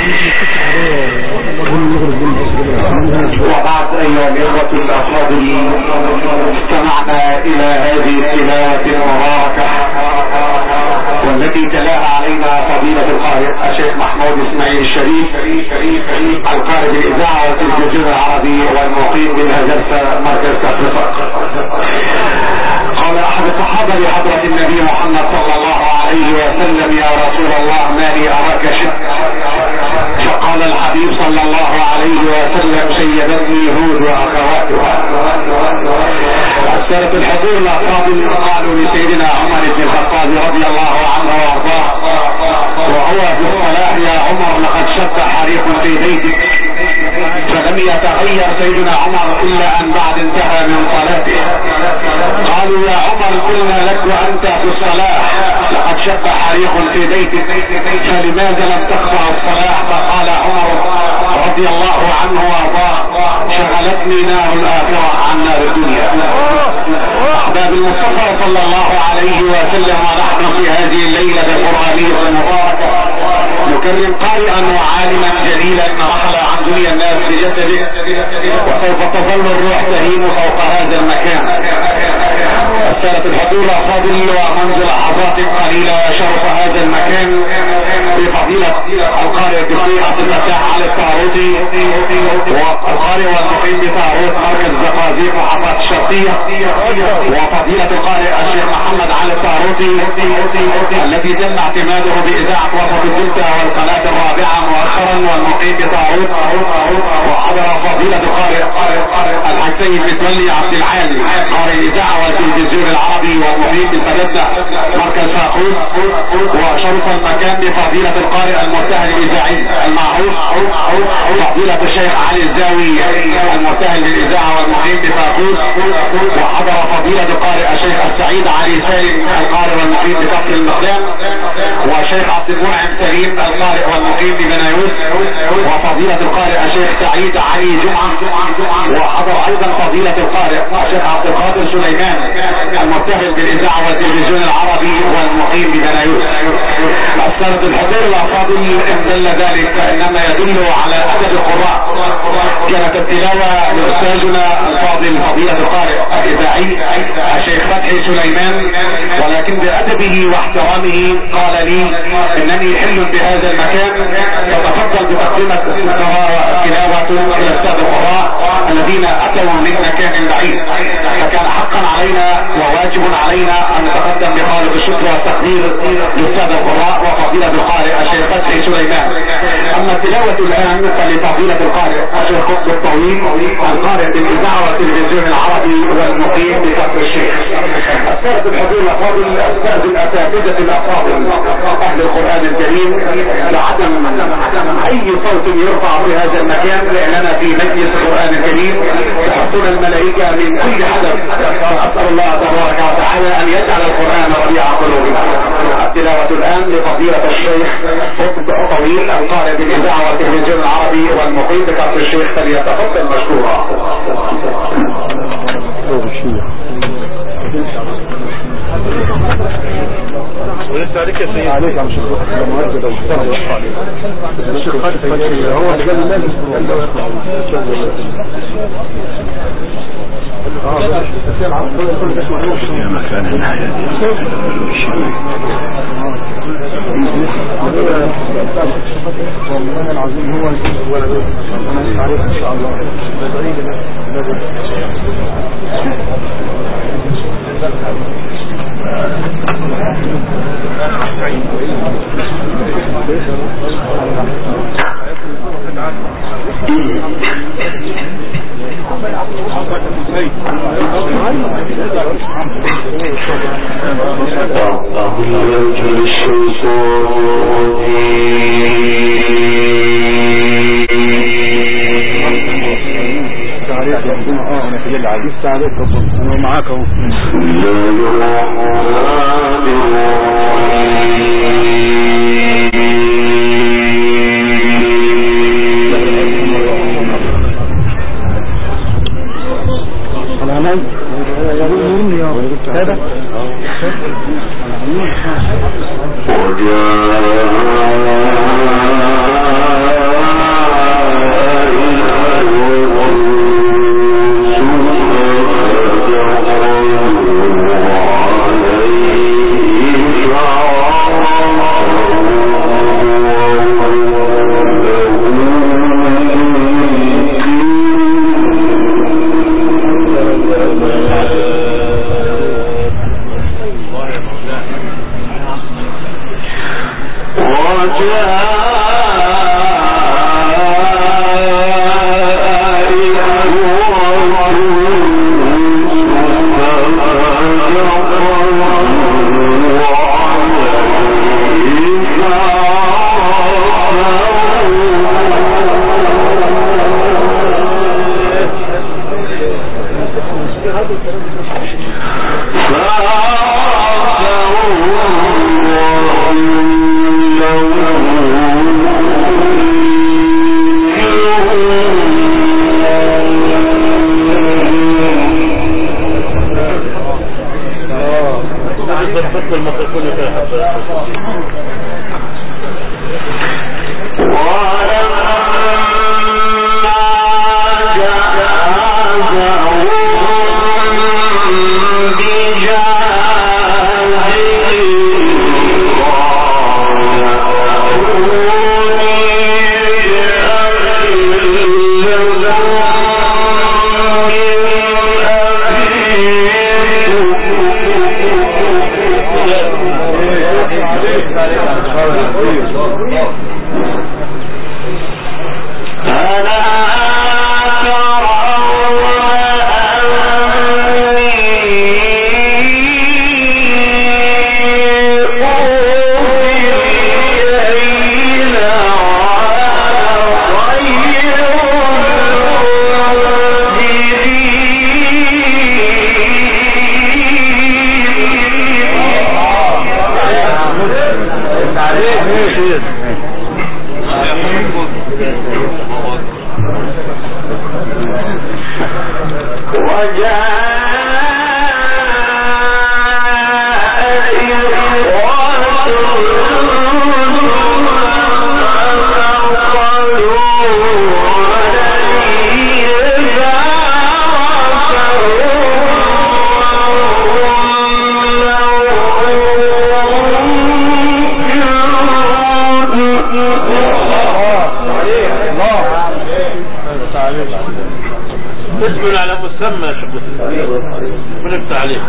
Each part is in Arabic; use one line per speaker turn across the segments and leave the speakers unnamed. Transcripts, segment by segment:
وبعد أيها الإخوة الأفاضل، استمعنا إلى هذه التلاوة المباركة والتي تلاها علينا فضيلة القارئ الشيخ محمود اسماعيل الشريف، القارئ بالإذاعة والتلفزيون العربي والمقيم بالهجرسة مركز كفر. قال أحد الصحابة لحضرة النبي محمد صلى الله عليه وسلم: يا رسول الله، ما لي أراك شك؟ فقال الحبيب صلى الله عليه وسلم: سيدتني هود وأخواتها. السادة الحضور الأفاضل، قالوا لسيدنا عمر بن الخطاب رضي الله عنه وارضاه وهو في الصلاة: يا عمر، لقد شب حريق في بيتك. فلم يتغير سيدنا عمر إلا أن بعد انتهى من صلاته. قالوا: يا عمر، قلنا لك وأنت في الصلاة لقد شب حريق في بيتك، فلماذا لم تقطع الصلاة؟ فقال عمر رضي الله عنه وارضاه: شغلتني نار الآخرة عن نار الدنيا. أحباب المصطفى صلى الله عليه وسلم، ونحن في هذه الليلة القرآنية المباركة نكرم قارئا وعالما جليلا رحل عن دنيا الناس بجسده، وسوف تظل الروح تهيم فوق هذا المكان. السادة الحضور الأفاضل، ومنذ لحظات قليلة شرف هذا المكان بفضيلة القارئ الدكتور عبد الفتاح علي الطاروطي، والقارئ والمقيم بطاروط مركز زقازيق وحفاظ الشرقية، وفضيلة القارئ الشيخ محمد علي الطاروطي الذي تم اعتماده بإذاعة وسط الدلتا والقناة الرابعة مؤخرا، والمقيم بطاروط. وحضر فضيلة القارئ الحاج سيد متولي عبد العالي قارئ الإذاعة والتلفزيون العربي والمقيم بالفددة مركز فاقوس. وشرف المكان بفضيلة القارئ المرتهن الإذاعي المعروف فضيلة الشيخ علي الزاوي المرتهن للإذاعة والمقيم بفاقوس. وحضر فضيلة القارئ الشيخ السعيد علي سالم القارئ والمقيم بكفر المقدام، والشيخ عبد المنعم سليم القارئ والمقيم ببنايوس، وفضيلة القارئ الشيخ سعيد علي جمعة. وحضر أيضا فضيلة القارئ الشيخ عبد القادر سليمان المرتهن بالإذاعة والتلفزيون العربي والمقيم ببنايوس. السادة الحضور الأفاضل، إن دل ذلك فإنما يدل على أدب القراء. كانت التلاوة لأستاذنا الفاضل فضيلة القارئ الإذاعي الشيخ فتحي سليمان، ولكن بأدبه واحترامه قال لي: إنني حل بهذا المكان، فتفضل بتقديمة تلاوة إلى السادة القراء الذين أتوا من مكان بعيد. فكان حقا علينا وواجب علينا أن نتقدم بخالص الشكر والتقدير للسادة القراء وفضيلة القارئ الشيخ فتحي سليمان. أما التلاوة الآن فلفضيلة القارئ الشيخ قطب الطويل القارئ بالإذاعة والتلفزيون العربي والمقيم بكفر الشيخ. السادة الحضور الأفاضل، الأستاذ الأساتذة الأفاضل أهل القرآن الكريم، لعدم أي صوت يرفع في هذا المكان لأننا في مجلس القرآن الكريم تحصل الملائكة من كل حدث. فأسأل الله تبارك وتعالى أن يجعل القرآن ربيع قلوبنا. التلاوة الآن لفضيلة الشيخ قطب الطويل القارئ بالإذاعة والتلفزيون العربي والمقيم بكفر الشيخ، فليتفضل مشكورا.
ولسه عليك يا سيدي، عليك يا شيخ مؤكد ومحترم الشيخ خالد هو اللي قال لازم
مكان الناحية
والله العظيم هو انا عليك ان شاء الله.
انا معاك اهو.
وجاء
اسم على مسمى يا شيخ ونفتح عليه.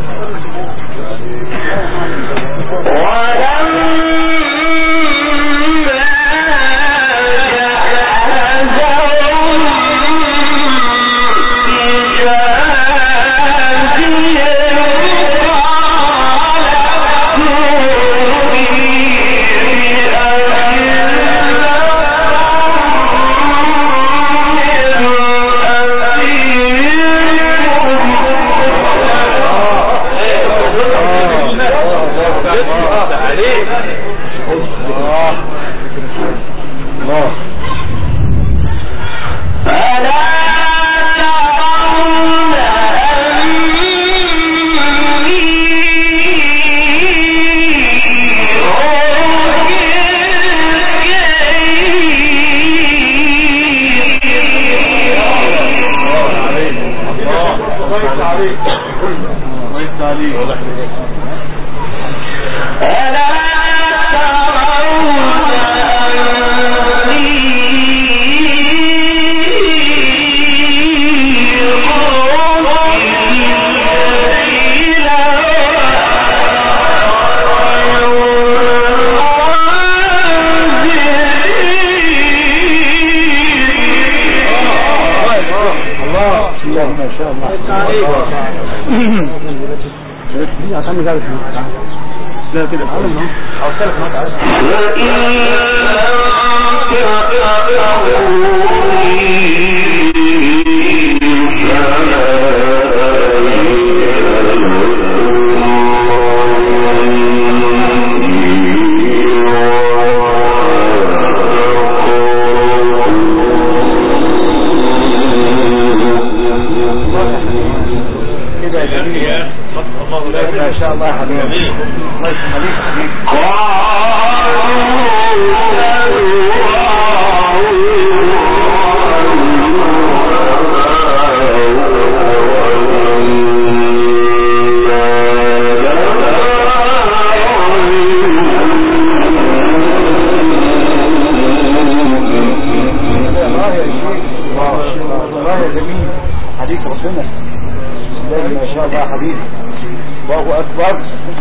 الله يا شيخ، الله يا جميل، حديث ربنا ما شاء الله حبيبي، الله اكبر.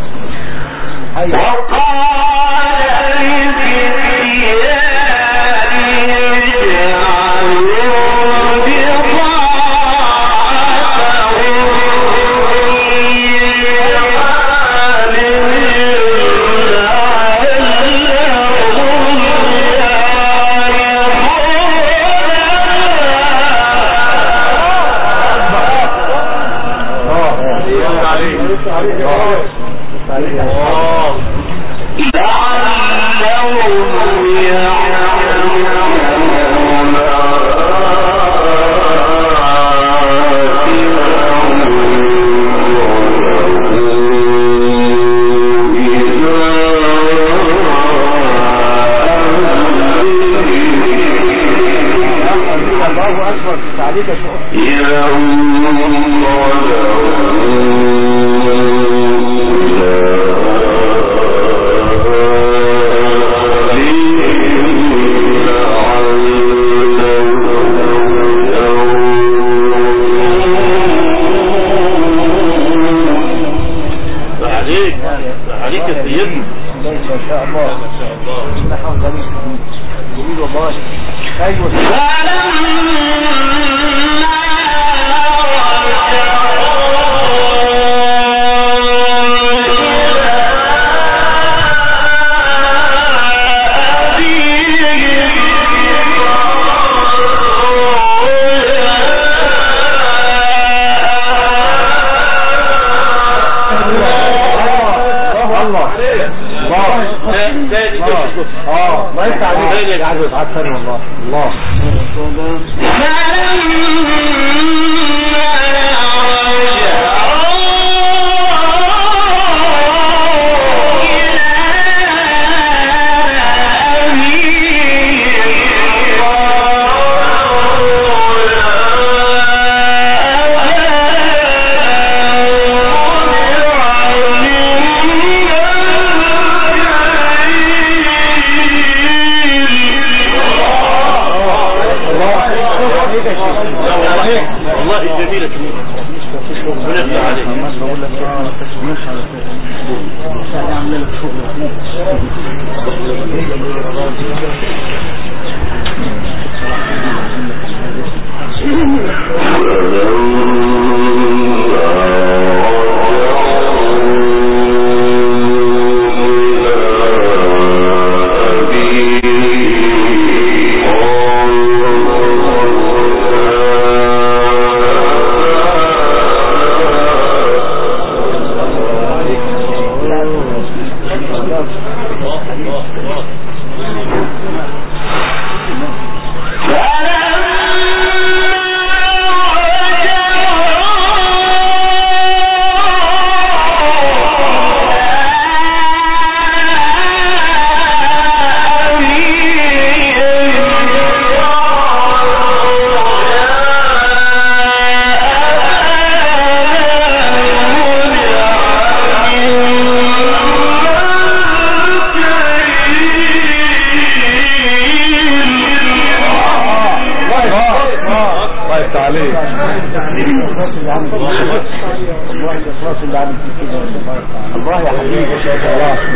الله يا حبيبي ما شاء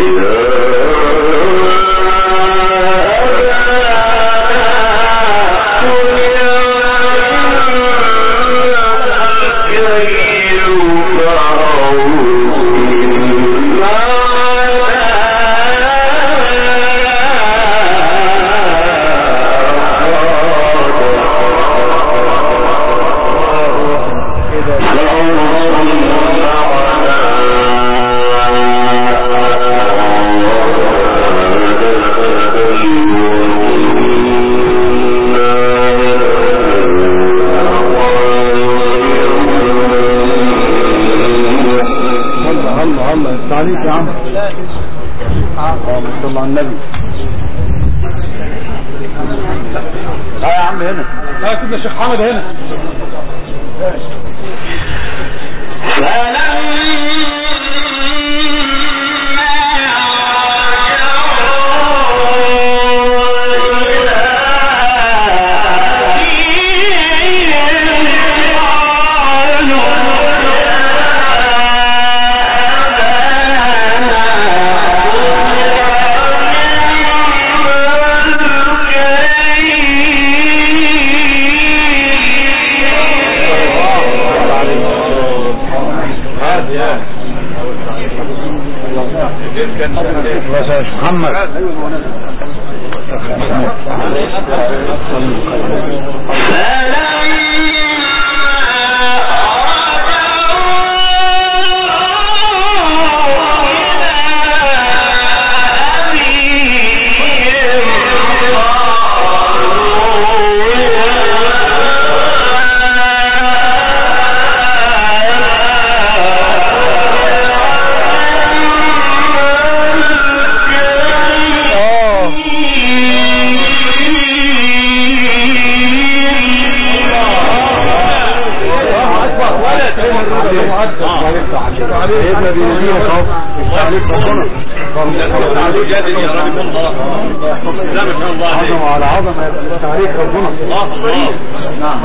عليك يا عم. اللهم صل على النبي. لا يا عم هنا. لا كده الشيخ حمد هنا. محمد عظمة على عظمة تاريخ ربنا الله. نعم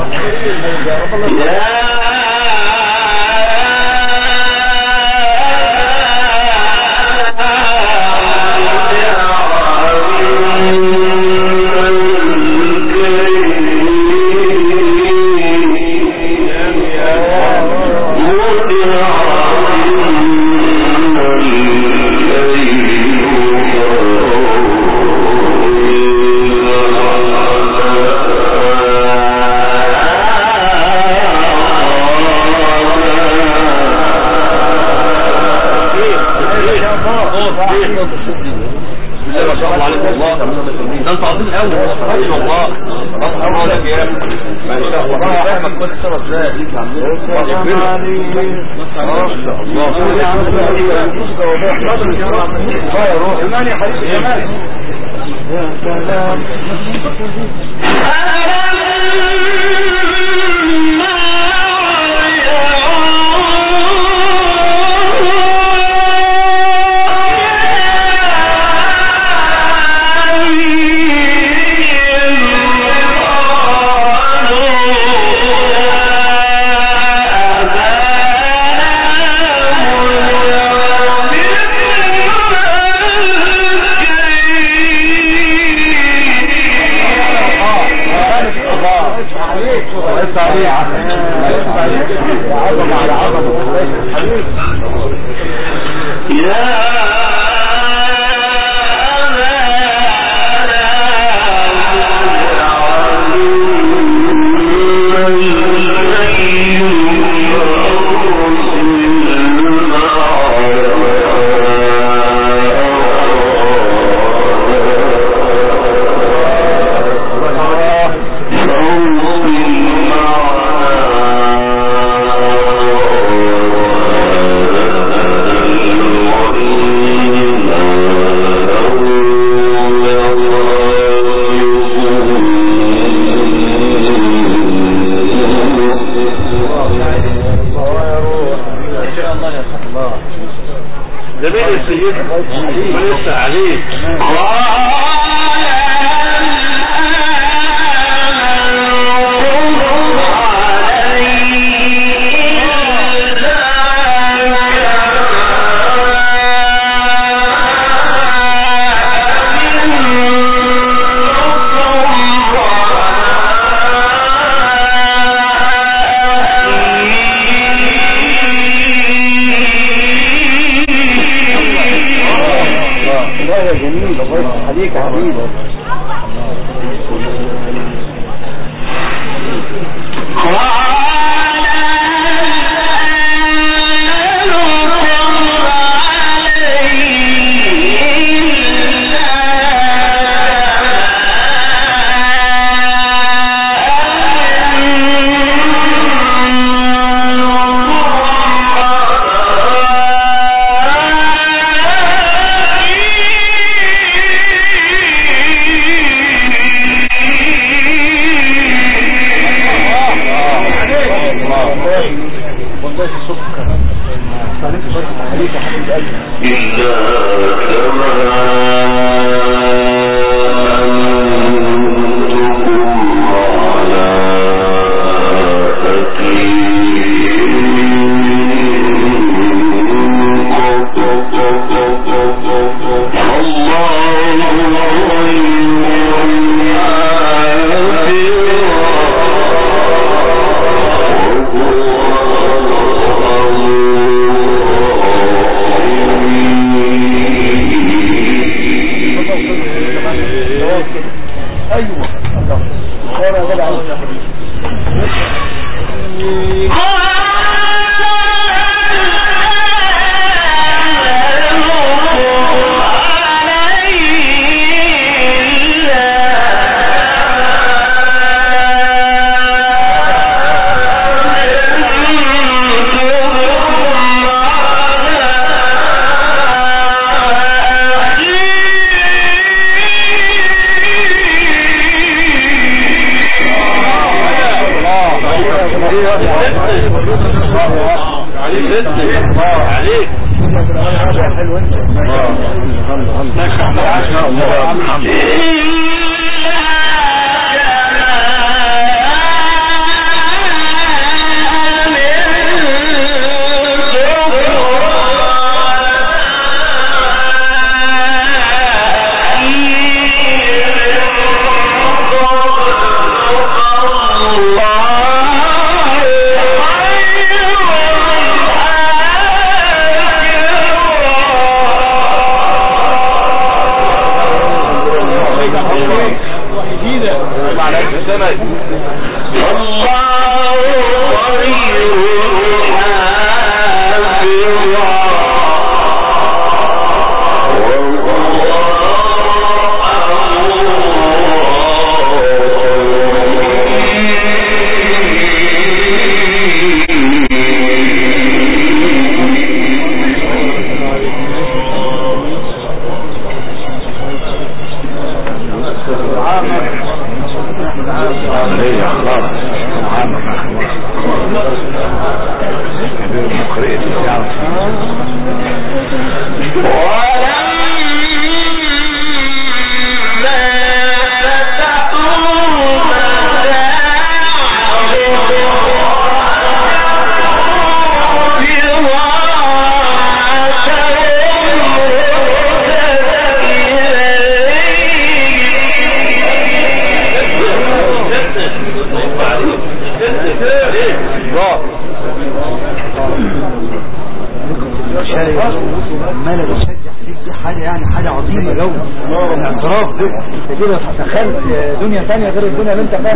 دنيا ثانية غير الدنيا اللي انت فيها.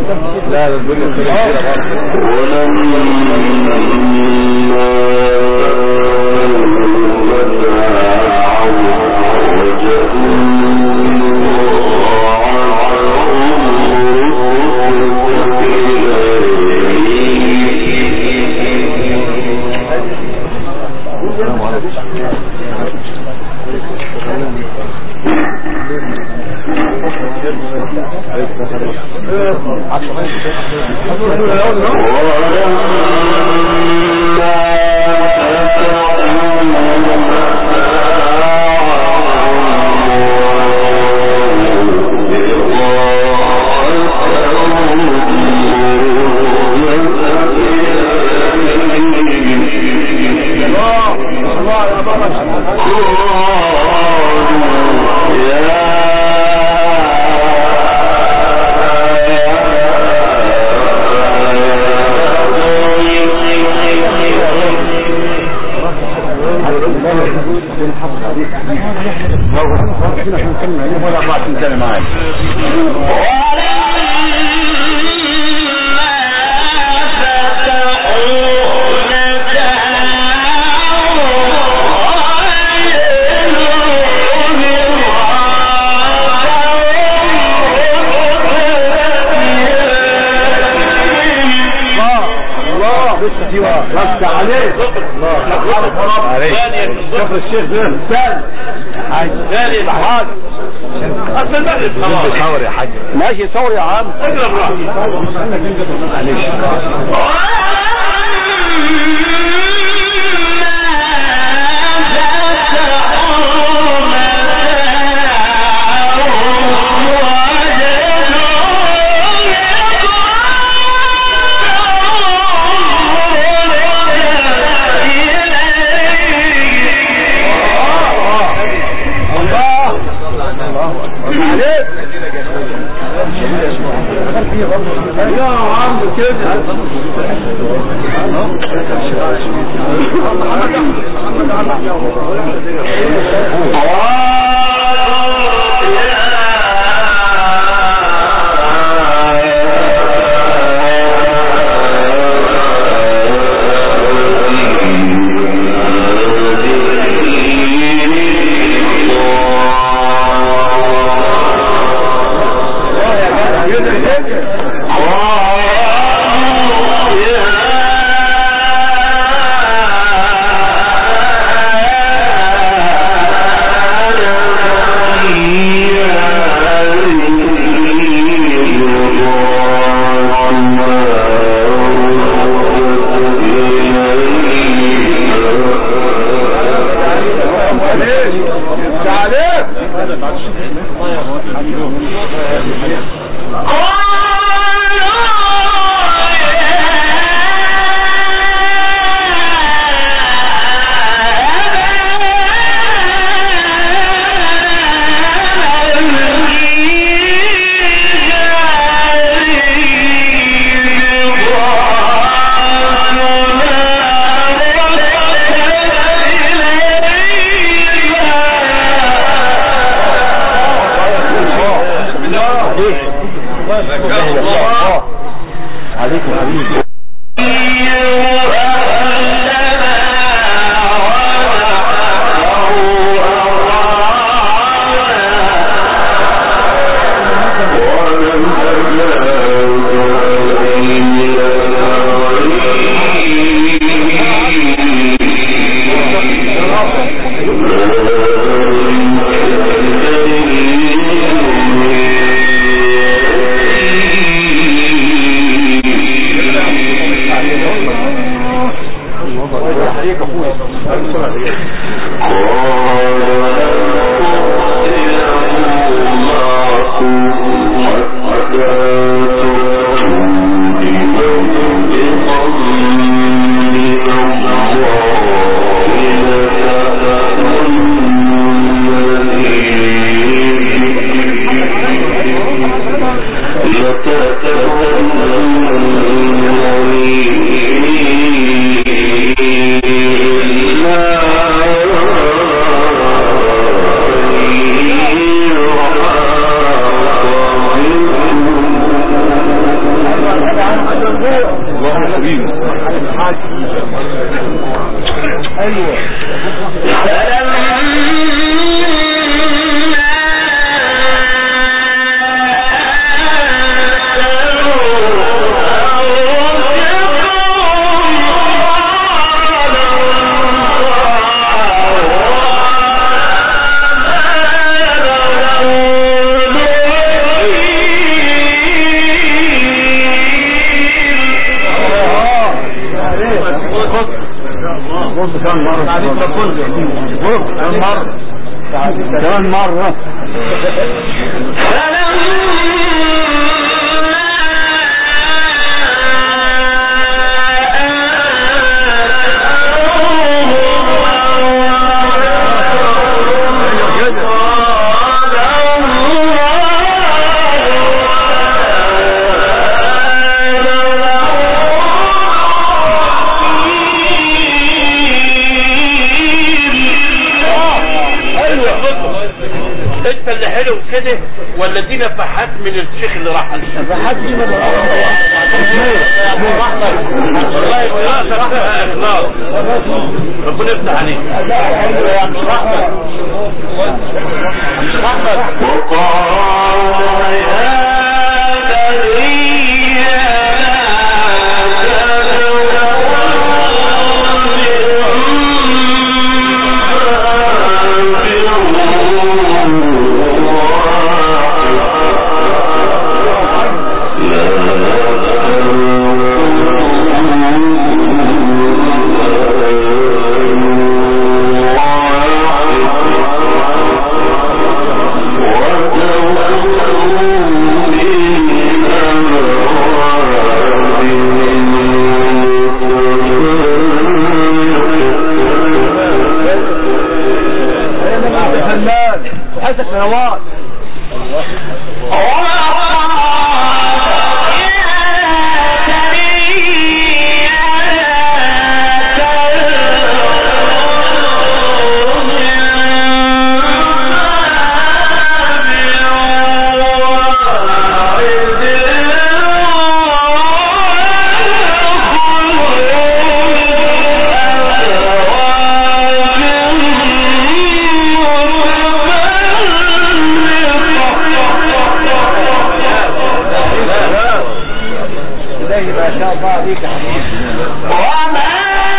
لا الدنيا شكر الشيخ ثاني الحاج اصل المغرب خلاص صور يا حاج ماشي صور يا عم اقرب معلش
كمان مرة
انت اللي حلو كده ولا دي نفحات من الشيخ اللي راح
نفحات دي من
والله دراسة فيها اخلاص ربنا يفتح عليك وقال
الله ما شاء الله عليك يا حبيبي.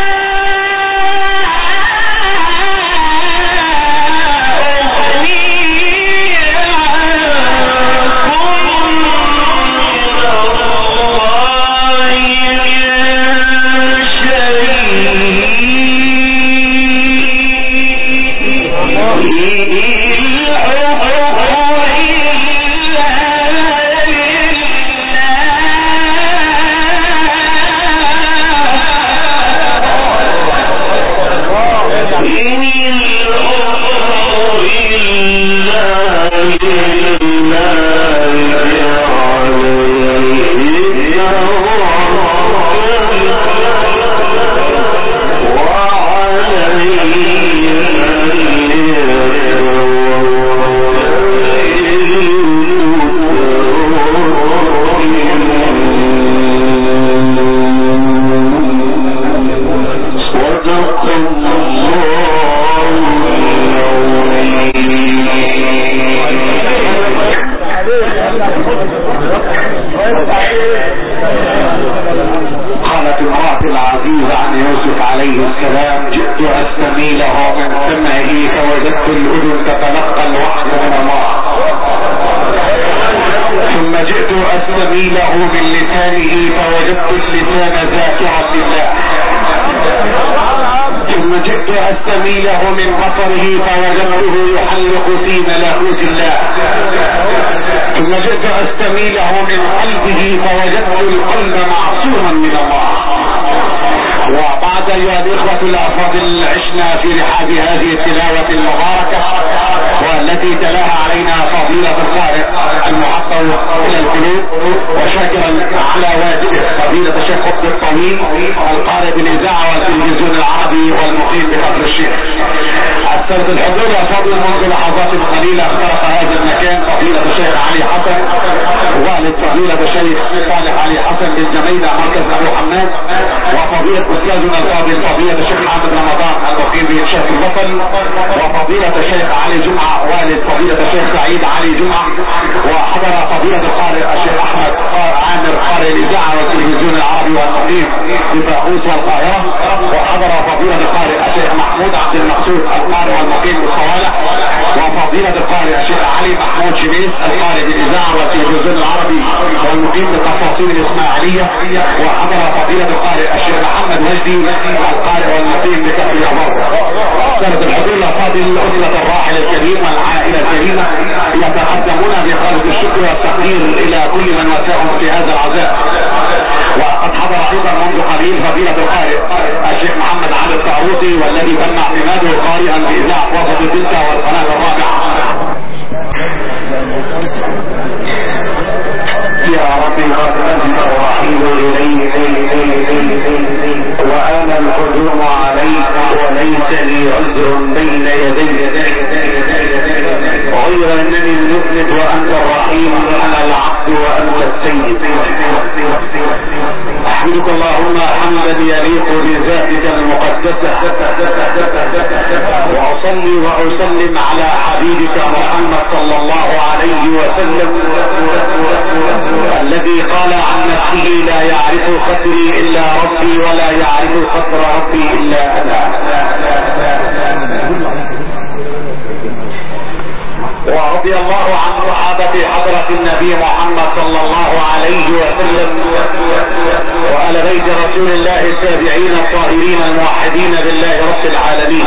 قالت امرأة العزيز عن يوسف عليه السلام: جئت استميله من سمعه فوجدت الاذن تتلقى الوحي من الله، ثم جئت استميله من لسانه فوجدت اللسان ذاكرة الله، ثم جئت استميله من بصره فوجدته يحلق في ملكوت الله، ثم جئت استميله من قلبه فوجدت القلب معصوما من الله. وبعد ايها الاخوة الافاضل عشنا في رحاب هذه التلاوة المباركة والتي تلاها علينا فضيلة القارئ المعطر الى القلوب، وشاكرا على واجبه فضيلة الشيخ قطب الطويل القارئ بالاذاعة والتلفزيون العربي والمقيم بكفر الشيخ. السادة الحضور الافاضل، منذ لحظات قليلة اخترق هذا المكان فضيلة الشيخ علي حسن والد فضيلة الشيخ صالح علي حسن بالجميلة مركز ابو حماد، وفضيلة استاذنا الفاضل فضيلة الشيخ محمد رمضان المقيم بشيخ البطل، وفضيلة الشيخ علي جمعة والد فضيلة الشيخ سعيد علي جمعة، وحضر فضيلة القارئ الشيخ احمد عامر قارئ الاذاعة والتلفزيون العربي والمقيم بفاقوس والقاهرة، وحضر فضيلة القارئ الشيخ محمود عبد المقصود القارئ والمقيم بالصوالح، وفضيلة القارئ الشيخ علي محمود شميس القارئ بالاذاعة والتلفزيون العربي والمقيم بالتفاصيل الاسماعيلية، وحضر فضيلة القارئ الشيخ محمد وجدي القارئ والمقيم بكفر العمر. سنة الحضور الفاضل، أسرة الراحل الكريم والعائلة الكريمة يتقدمون بخالص الشكر والتقدير إلى كل من وساهم في هذا العزاء. وقد حضر أيضا منذ قليل فضيلة القارئ الشيخ محمد علي الطاروسي والذي تم اعتماده قارئا بإذاعة وسط الدلتا والقناة الرابعة. يا ربي قد أنت الرحيم إليك وأنا القدوم عليك وليس لي عذر بين يديك، غير أنني المذنب وأنت الرحيم، أنا العبد وأنت السيد. أحمدك اللهم حمدا يليق بذاتك المقدسة، وأصلي وأسلم على حبيبك محمد صلى الله عليه وسلم الذي قال عن نفسه: لا يعرف قدري إلا ربي ولا يعرف قدر ربي إلا أنا. ورضي الله عن صحابة حضرة النبي محمد صلى الله عليه وسلم وآل بيت رسول الله التابعين الطاهرين الموحدين بالله رب العالمين.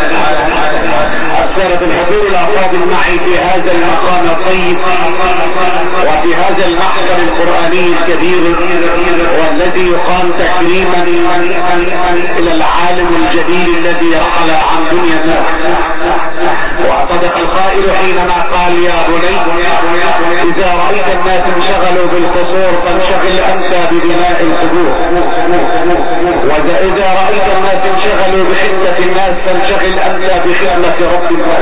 السادة الحضور الأفاضل، معي في هذا المقام الطيب وفي هذا المحضر القرآني الكبير والذي يقام تكريما إلى العالم الجليل الذي رحل عن دنيا الناس. وصدق القائل حينما قال: يا بني إذا رأيت الناس انشغلوا بالقصور فانشغل أنت ببناء القبور، وإذا رأيت الناس انشغلوا بخدمة الناس فانشغل أنت بخدمة رب الناس.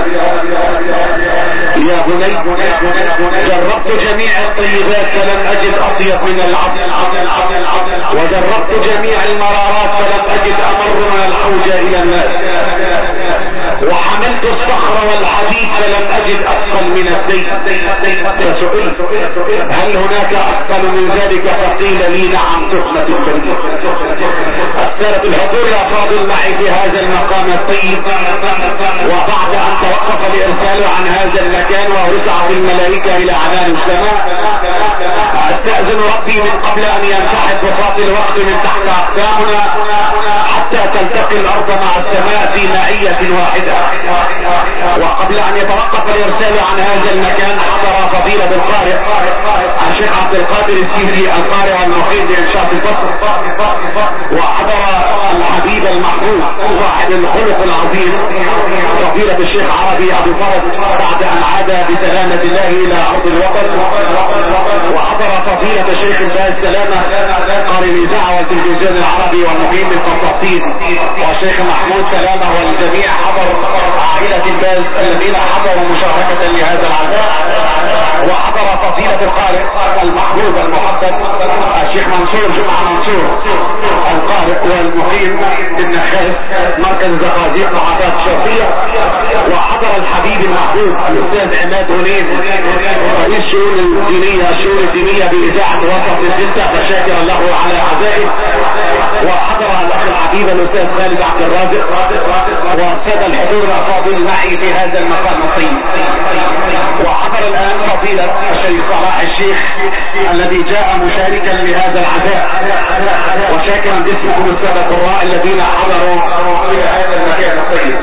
يا بني جربت جميع الطيبات فلم أجد أطيب من العبد، وجربت جميع المرارات فلم أجد أمر من الحوجة إلى الناس، وحملت الصخر والحديد فلم اجد اثقل من الزيت. فسئلت هل هناك اثقل من ذلك؟ فقيل لي نعم، تهمة البريد. السادة الحضور يا فاضل معي في هذا المقام الطيب، وبعد ان توقف الارسال عن هذا المكان ورفعت الملائكة الى عنان السماء، استأذن ربي من قبل ان ينسحب بساط الوقت من تحت اقدامنا حتى تلتقي الارض مع السماء في معية واحدة. وقبل ان يتوقف الارسال عن هذا المكان حضر فضيلة القارئ الشيخ عبد القادر السيسي القارئ المقيم بانشاء البصر، وحضر الحبيب المحبوب صاحب الخلق العظيم فضيلة الشيخ عربي ابو فرج بعد ان عاد بسلامة الله الى ارض الوطن، وحضر فضيلة الشيخ الفاز سلامة قارئ الاذاعة والتلفزيون العربي والمقيم بالقسطنطين، والشيخ محمود سلامة والجميع حضر عائلة الفاز الذين حضروا مشاركة لهذا العزاء، وحضر فضيلة القارئ المحبوب المحبب الشيخ منصور جمعة منصور القارئ والمقيم بالنخاس مركز الزقازيق محافظة الشرقية، وحضر الحبيب المحبوب الاستاذ عماد هنين رئيس الشؤون الدينية بإذاعة وسط الستة فشاكرا له على عزائه، وحضر الاخ الحبيب الاستاذ خالد عبد الرازق، والسادة الحضور الافاضل معي في هذا المقام الطيب. وحضر الان فضيلة الشيخ صلاح الشيخ الذي جاء مشاركا لهذا العزاء، وشاكرا باسمكم السادة القراء الذين حضروا في هذا المكان الطيب.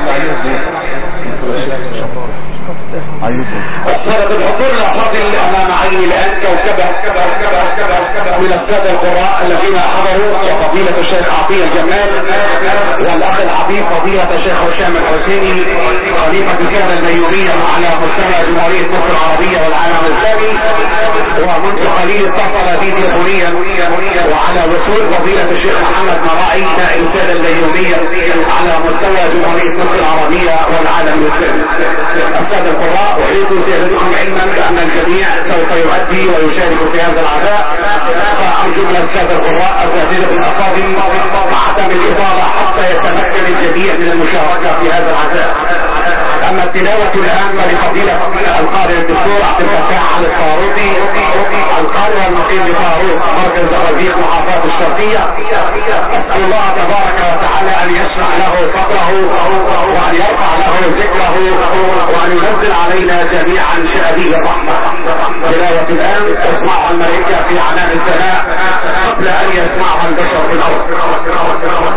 السادة الحضور الافاضل امام عيني الان كوكبة من السادة القراء الذين حضروا فضيلة الشيخ عطية الجمال، والاخ الحبيب فضيلة الشيخ هشام الحسيني خليفة الكهنة البيومية على مستوى جمهورية مصر العربية والعالم الاسلامي، ومنذ قليل اتصل بي تليفونيا وعلى وصول فضيلة الشيخ محمد مراعي نائب الكهنة البيومية على مستوى جمهورية مصر العربية والعالم الاسلامي. السادة القراء احيط سيادتكم علما بان الجميع سوف يؤدي ويشارك في هذا العزاء، فارجو من السادة القراء اساتذة الافاضل عدم الاطالة حتى يتمكن الجميع من المشاركة في هذا العزاء. اما التلاوة الان فلفضيلة القارئ الدكتور عبد الفتاح علي الفاروقي القارئ المقيم بفاروق مركز الزقازيق محافظة الشرقية، اسأل الله تبارك وتعالى ان يشرح له صدره وان يرفع له ذكره وان ينزل علينا جميعا شهدي الرحمة. تلاوة الان تسمعها الملائكة في عنان السماء قبل ان يسمعها البشر في الارض.